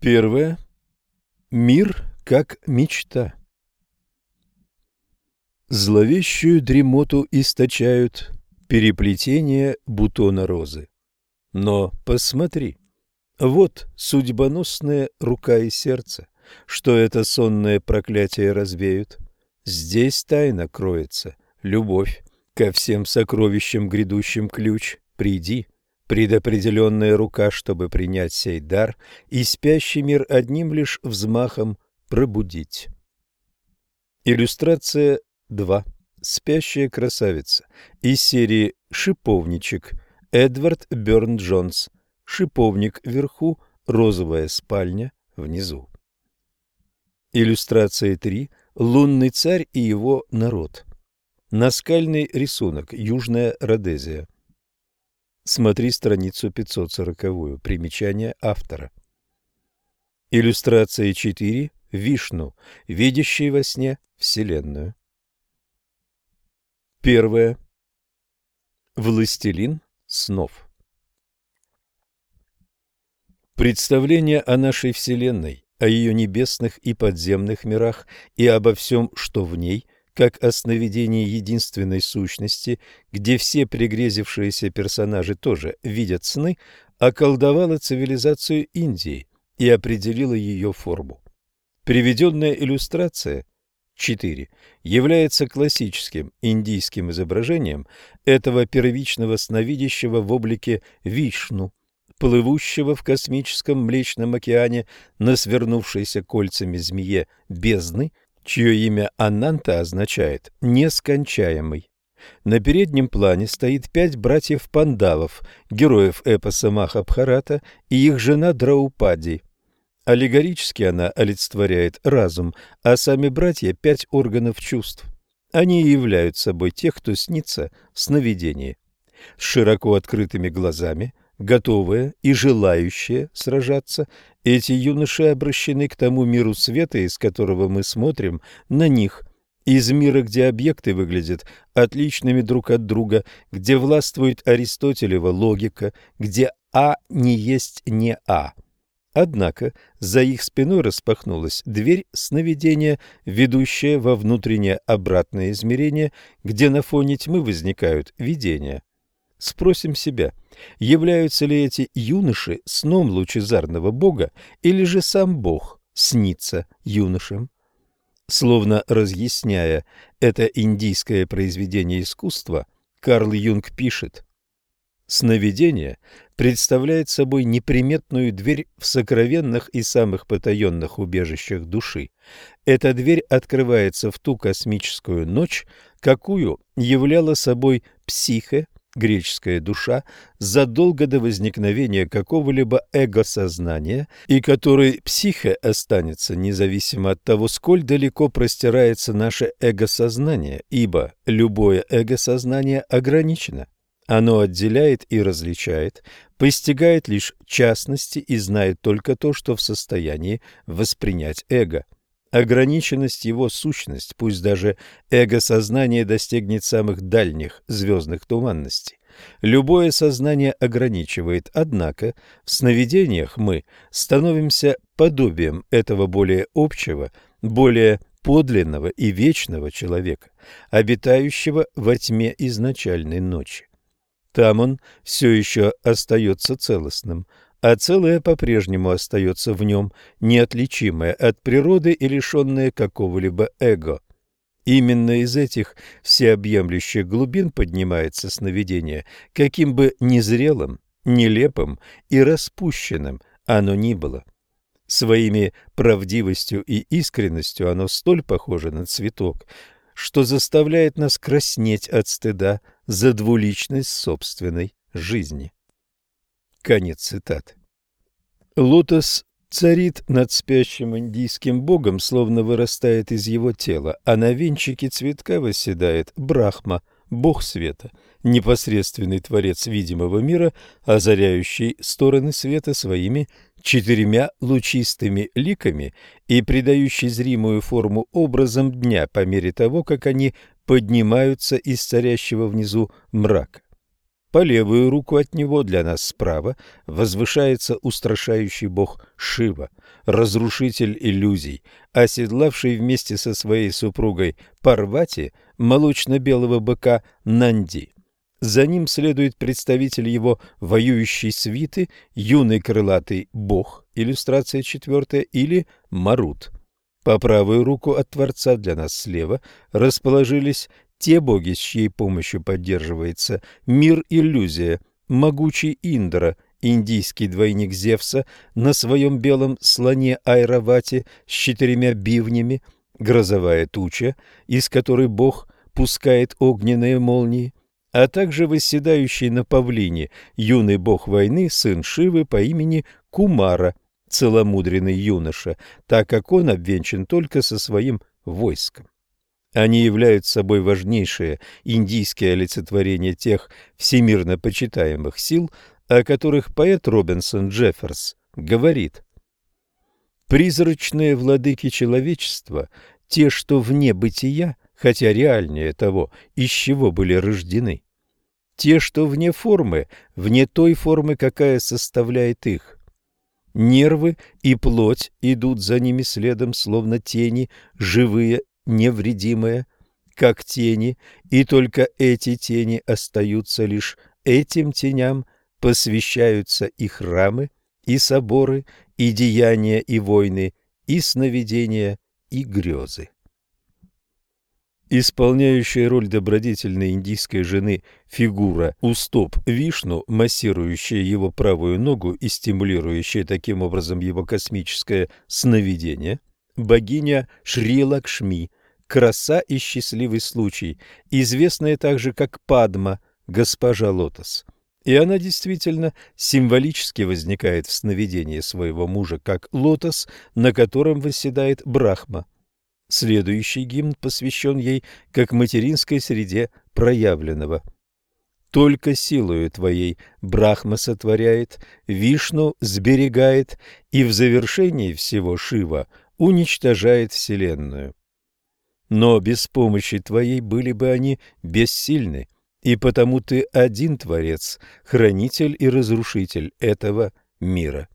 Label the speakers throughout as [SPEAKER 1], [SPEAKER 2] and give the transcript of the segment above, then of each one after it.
[SPEAKER 1] Первое. Мир как мечта. Зловещую дремоту источают переплетения бутона розы. Но посмотри, вот судьбоносная рука и сердце, что это сонное проклятие развеют. Здесь тайна кроется, любовь, ко всем сокровищам грядущим ключ. Приди, предопределенная рука, чтобы принять сей дар и спящий мир одним лишь взмахом пробудить. Иллюстрация 2. Спящая красавица. Из серии «Шиповничек». Эдвард Бёрн-Джонс. Шиповник вверху, розовая спальня внизу. Иллюстрация 3. Лунный царь и его народ. Наскальный рисунок. Южная Родезия. Смотри страницу 540. Примечание автора. Иллюстрация 4. Вишну, видящий во сне Вселенную. Первое. Властелин снов. Представление о нашей Вселенной, о ее небесных и подземных мирах и обо всем, что в ней, как о сновидении единственной сущности, где все пригрезившиеся персонажи тоже видят сны, околдовало цивилизацию Индии и определило ее форму. Приведенная иллюстрация 4 является классическим индийским изображением этого первичного сновидящего в облике Вишну, плывущего в космическом Млечном океане на свернувшейся кольцами змее бездны, чье имя Ананта означает «нескончаемый». На переднем плане стоит 5 братьев-пандавов, героев эпоса Махабхарата, и их жена Драупади. Аллегорически она олицетворяет разум, а сами братья – 5 органов чувств. Они и являют собой тех, кто снится в сновидении. С широко открытыми глазами, готовые и желающие сражаться, эти юноши обращены к тому миру света, из которого мы смотрим на них, из мира, где объекты выглядят отличными друг от друга, где властвует Аристотелева логика, где А не есть не А. Однако за их спиной распахнулась дверь сновидения, ведущая во внутреннее обратное измерение, где на фоне тьмы возникают видения. Спросим себя, являются ли эти юноши сном лучезарного Бога, или же сам Бог снится юношам? Словно разъясняя это индийское произведение искусства, Карл Юнг пишет: «Сновидение представляет собой неприметную дверь в сокровенных и самых потаенных убежищах души. Эта дверь открывается в ту космическую ночь, какую являла собой психе, греческая душа, задолго до возникновения какого-либо эго-сознания, и которой психе останется независимо от того, сколь далеко простирается наше эго-сознание, ибо любое эго-сознание ограничено. Оно отделяет и различает, постигает лишь частности и знает только то, что в состоянии воспринять эго. Ограниченность его сущность, пусть даже эго-сознание достигнет самых дальних звездных туманностей. Любое сознание ограничивает, однако в сновидениях мы становимся подобием этого более общего, более подлинного и вечного человека, обитающего во тьме изначальной ночи. Там он все еще остается целостным, а целое по-прежнему остается в нем, неотличимое от природы и лишенное какого-либо эго. Именно из этих всеобъемлющих глубин поднимается сновидение, каким бы незрелым, нелепым и распущенным оно ни было. Своими правдивостью и искренностью оно столь похоже на цветок, что заставляет нас краснеть от стыда за двуличность собственной жизни. Конец цитаты. Лотос царит над спящим индийским богом, словно вырастает из его тела, а на венчике цветка восседает Брахма, бог света, непосредственный творец видимого мира, озаряющий стороны света своими 4 лучистыми ликами и придающий зримую форму образом дня по мере того, как они поднимаются из царящего внизу мрака. По левую руку от него, для нас справа, возвышается устрашающий бог Шива, разрушитель иллюзий, оседлавший вместе со своей супругой Парвати молочно-белого быка Нанди. За ним следует представитель его воюющей свиты, юный крылатый бог, иллюстрация 4, или Марут. По правую руку от Творца, для нас слева, расположились те боги, с чьей помощью поддерживается мир-иллюзия, могучий Индра, индийский двойник Зевса, на своем белом слоне Айравате с 4 бивнями, грозовая туча, из которой бог пускает огненные молнии, а также восседающий на павлине юный бог войны, сын Шивы по имени Кумара, целомудренный юноша, так как он обвенчан только со своим войском. Они являются собой важнейшее индийское олицетворение тех всемирно почитаемых сил, о которых поэт Робинсон Джефферс говорит: «Призрачные владыки человечества, те, что вне бытия, хотя реальнее того, из чего были рождены, те, что вне формы, вне той формы, какая составляет их. Нервы и плоть идут за ними следом, словно тени, живые, невредимые, как тени, и только эти тени остаются лишь этим теням, посвящаются и храмы, и соборы, и деяния, и войны, и сновидения, и грезы». Исполняющая роль добродетельной индийской жены фигура у стоп Вишну, массирующая его правую ногу и стимулирующая таким образом его космическое сновидение, богиня Шри-Лакшми, краса и счастливый случай, известная также как Падма, госпожа Лотос. И она действительно символически возникает в сновидении своего мужа как лотос, на котором восседает Брахма. Следующий гимн посвящен ей как материнской среде проявленного. «Только силою твоей Брахма сотворяет, Вишну сберегает, и в завершении всего Шива уничтожает вселенную. Но без помощи твоей были бы они бессильны, и потому ты один Творец, хранитель и разрушитель этого мира».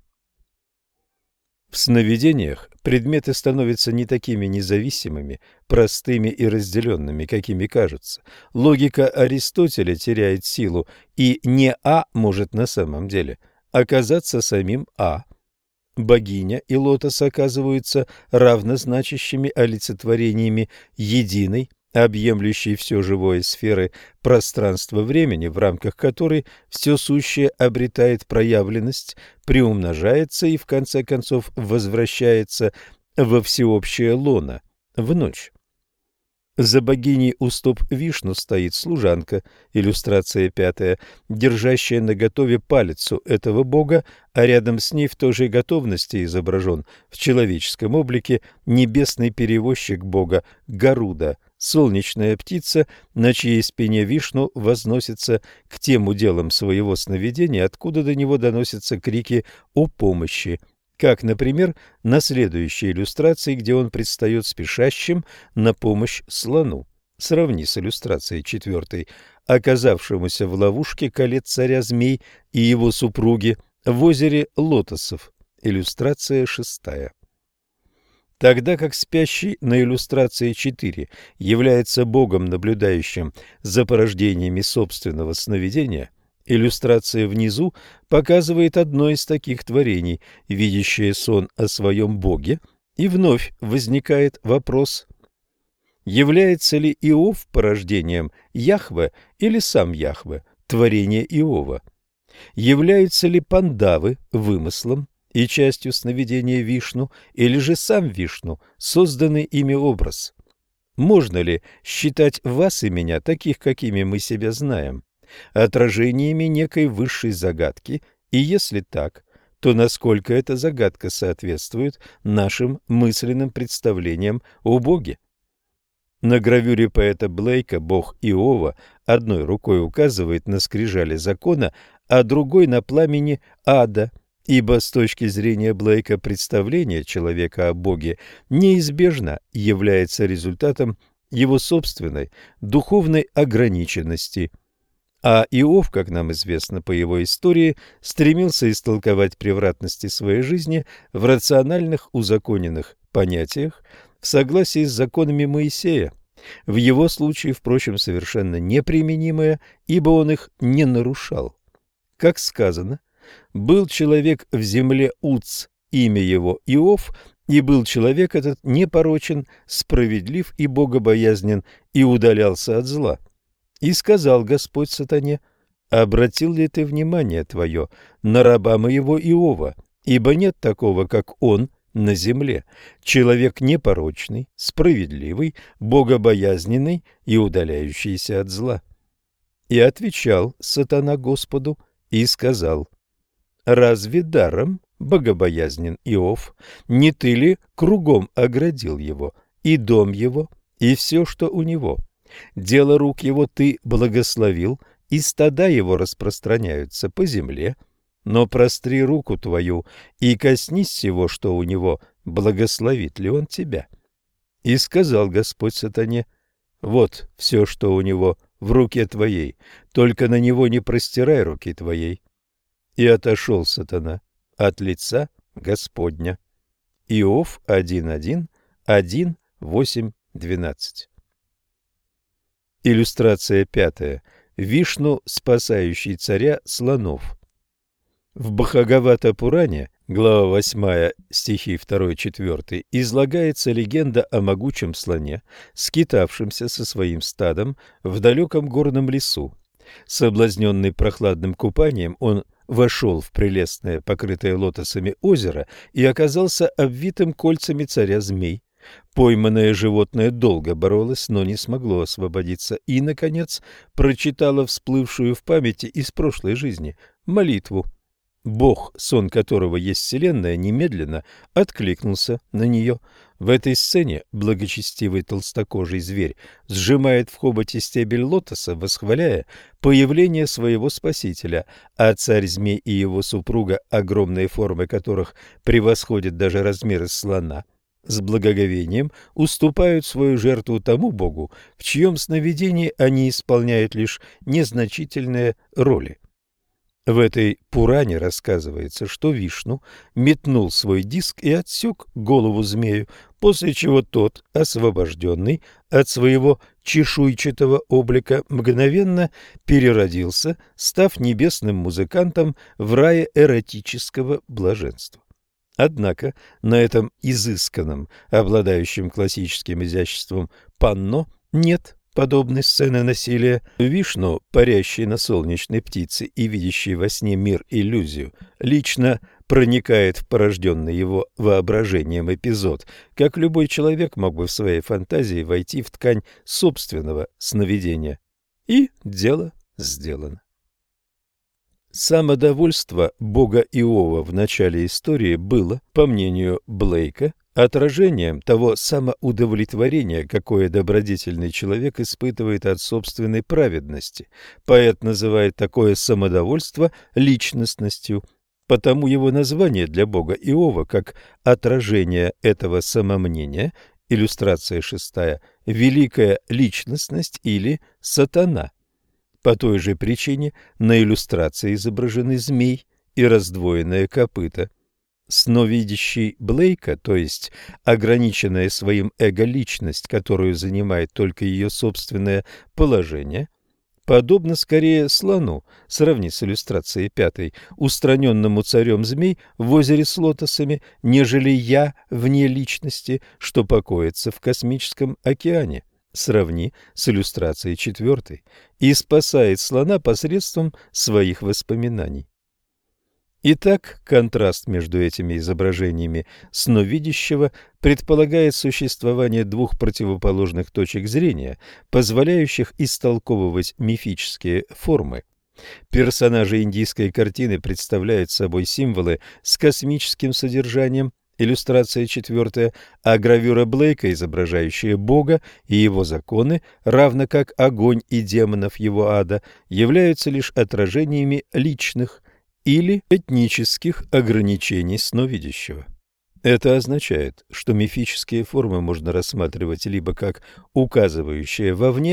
[SPEAKER 1] В сновидениях предметы становятся не такими независимыми, простыми и разделенными, какими кажутся. Логика Аристотеля теряет силу, и не А может на самом деле оказаться самим А. Богиня и лотос оказываются равнозначащими олицетворениями единой, объемлющей все живое сферы пространства-времени, в рамках которой все сущее обретает проявленность, приумножается и в конце концов возвращается во всеобщее лоно, в ночь. За богиней у стоп Вишну стоит служанка, иллюстрация 5, держащая наготове палицу этого бога, а рядом с ней в той же готовности изображен в человеческом облике небесный перевозчик бога Гаруда, солнечная птица, на чьей спине Вишну возносится к тем уделам своего сновидения, откуда до него доносятся крики о помощи, как, например, на следующей иллюстрации, где он предстает спешащим на помощь слону. Сравни с иллюстрацией 4, оказавшемуся в ловушке колец царя змей и его супруги в озере лотосов. Иллюстрация 6. Тогда как спящий на иллюстрации 4 является богом, наблюдающим за порождениями собственного сновидения, иллюстрация внизу показывает одно из таких творений, видящее сон о своем боге, и вновь возникает вопрос: является ли Иов порождением Яхве или сам Яхве, творение Иова? Являются ли пандавы вымыслом и частью сновидения Вишну, или же сам Вишну, созданный ими образ? Можно ли считать вас и меня, таких, какими мы себя знаем, отражениями некой высшей загадки, и если так, то насколько эта загадка соответствует нашим мысленным представлениям о Боге? На гравюре поэта Блейка бог Иова одной рукой указывает на скрижали закона, а другой на пламени ада, ибо с точки зрения Блейка представление человека о Боге неизбежно является результатом его собственной духовной ограниченности. А Иов, как нам известно по его истории, стремился истолковать превратности своей жизни в рациональных узаконенных понятиях в согласии с законами Моисея, в его случае, впрочем, совершенно неприменимые, ибо он их не нарушал. Как сказано, «Был человек в земле Уц, имя его Иов, и был человек этот непорочен, справедлив и богобоязнен, и удалялся от зла. И сказал Господь сатане: обратил ли ты внимание твое на раба моего Иова, ибо нет такого, как он на земле, человек непорочный, справедливый, богобоязненный и удаляющийся от зла». И отвечал сатана Господу и сказал: разве даром богобоязнен Иов? Не ты ли кругом оградил его, и дом его, и все, что у него? Дело рук его ты благословил, и стада его распространяются по земле. Но простри руку твою и коснись всего, что у него, благословит ли он тебя? И сказал Господь сатане: вот все, что у него в руке твоей, только на него не простирай руки твоей. И отошел сатана от лица Господня. Иов 1:1, 1, 8, 12. Иллюстрация 5. Вишну, спасающий царя слонов. В Бхагавата-пуране, глава 8, стихи 2-4, излагается легенда о могучем слоне, скитавшемся со своим стадом в далеком горном лесу. Соблазненный прохладным купанием, он вошел в прелестное, покрытое лотосами озеро и оказался обвитым кольцами царя змей. Пойманное животное долго боролось, но не смогло освободиться и, наконец, прочитало всплывшую в памяти из прошлой жизни молитву. Бог, сон которого есть Вселенная, немедленно откликнулся на нее. В этой сцене благочестивый толстокожий зверь сжимает в хоботе стебель лотоса, восхваляя появление своего спасителя, а царь-змей и его супруга, огромные формы которых превосходят даже размеры слона, с благоговением уступают свою жертву тому богу, в чьем сновидении они исполняют лишь незначительные роли. В этой Пуране рассказывается, что Вишну метнул свой диск и отсек голову змею, после чего тот, освобожденный от своего чешуйчатого облика, мгновенно переродился, став небесным музыкантом в рае эротического блаженства. Однако на этом изысканном, обладающем классическим изяществом панно нет подобной сцены насилия. Вишну, парящий на солнечной птице и видящий во сне мир иллюзию, лично проникает в порожденный его воображением эпизод, как любой человек мог бы в своей фантазии войти в ткань собственного сновидения. И дело сделано. Самодовольство бога Иова в начале истории было, по мнению Блейка, отражением того самоудовлетворения, какое добродетельный человек испытывает от собственной праведности. Поэт называет такое самодовольство личностностью, потому его название для бога Иова как отражение этого самомнения, иллюстрация 6, великая личностность или сатана. По той же причине на иллюстрации изображены змей и раздвоенное копыто. Сновидящий Блейка, то есть ограниченная своим эго-личность, которую занимает только ее собственное положение, подобно скорее слону, сравни с иллюстрацией 5, устраненному царем змей в озере с лотосами, нежели я вне личности, что покоится в космическом океане. Сравни с иллюстрацией 4, и спасает слона посредством своих воспоминаний. Итак, контраст между этими изображениями сновидящего предполагает существование двух противоположных точек зрения, позволяющих истолковывать мифические формы. Персонажи индийской картины представляют собой символы с космическим содержанием, иллюстрация 4, а гравюра Блейка, изображающая Бога и его законы, равно как огонь и демонов его ада, являются лишь отражениями личных или этнических ограничений сновидящего. Это означает, что мифические формы можно рассматривать либо как указывающие вовне,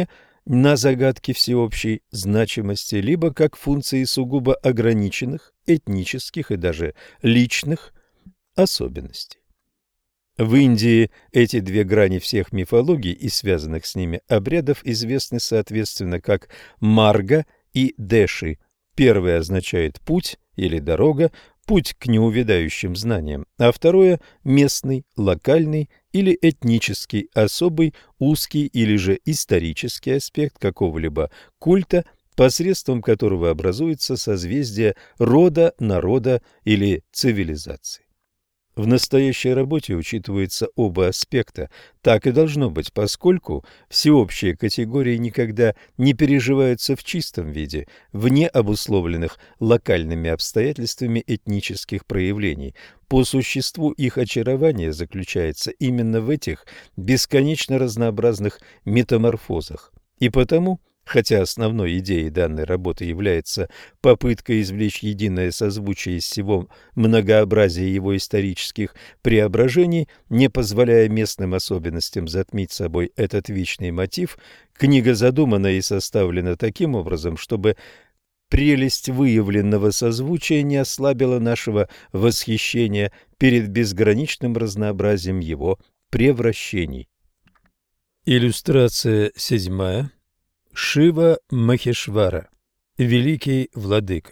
[SPEAKER 1] на загадки всеобщей значимости, либо как функции сугубо ограниченных, этнических и даже личных особенностей. В Индии эти две грани всех мифологий и связанных с ними обрядов известны соответственно как марга и дэши. Первое означает путь или дорога, путь к неувядающим знаниям, а второе – местный, локальный или этнический, особый, узкий или же исторический аспект какого-либо культа, посредством которого образуется созвездие рода, народа или цивилизации. В настоящей работе учитываются оба аспекта. Так и должно быть, поскольку всеобщие категории никогда не переживаются в чистом виде, вне обусловленных локальными обстоятельствами этнических проявлений. По существу их очарование заключается именно в этих бесконечно разнообразных метаморфозах. И потому, хотя основной идеей данной работы является попытка извлечь единое созвучие из всего многообразия его исторических преображений, не позволяя местным особенностям затмить собой этот вечный мотив, книга задумана и составлена таким образом, чтобы прелесть выявленного созвучия не ослабила нашего восхищения перед безграничным разнообразием его превращений. Иллюстрация 7. Шива Махешвара, великий владыка.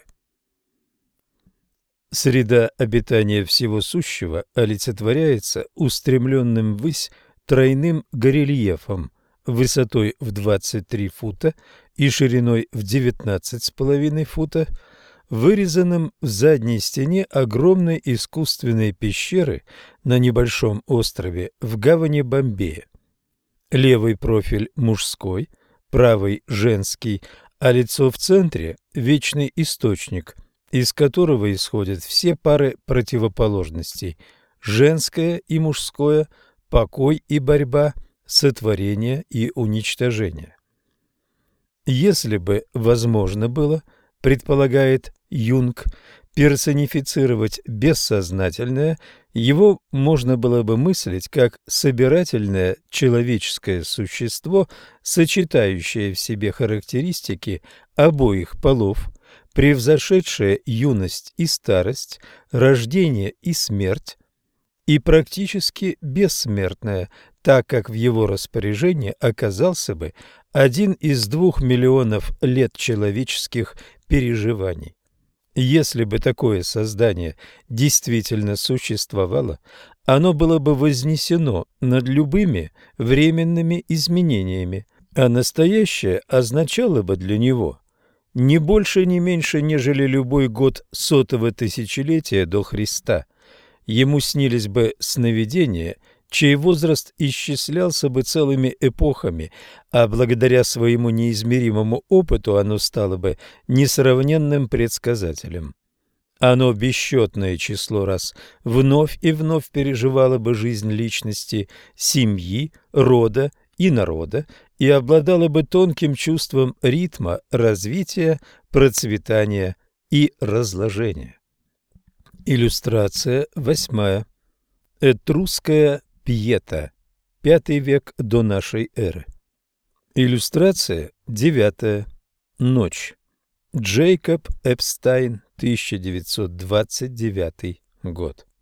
[SPEAKER 1] Среда обитания всего сущего олицетворяется устремленным ввысь тройным горельефом высотой в 23 фута и шириной в 19,5 фута, вырезанным в задней стене огромной искусственной пещеры на небольшом острове в гавани Бомбея. Левый профиль мужской, правый женский, а лицо в центре – вечный источник, из которого исходят все пары противоположностей – женское и мужское, покой и борьба, сотворение и уничтожение. Если бы возможно было, предполагает Юнг, персонифицировать бессознательное, его можно было бы мыслить как собирательное человеческое существо, сочетающее в себе характеристики обоих полов, превзошедшее юность и старость, рождение и смерть, и практически бессмертное, так как в его распоряжении оказался бы 1 из 2 миллионов лет человеческих переживаний. Если бы такое создание действительно существовало, оно было бы вознесено над любыми временными изменениями, а настоящее означало бы для него не больше, не меньше, нежели любой год 100-го тысячелетия до Христа. Ему снились бы сновидения, чей возраст исчислялся бы целыми эпохами, а благодаря своему неизмеримому опыту оно стало бы несравненным предсказателем. Оно бесчетное число раз вновь и вновь переживало бы жизнь личности, семьи, рода и народа и обладало бы тонким чувством ритма, развития, процветания и разложения. Иллюстрация 8. Этрусская Пьета, 5 век до нашей эры. Иллюстрация 9. Ночь. Джейкоб Эпстайн, 1929 год.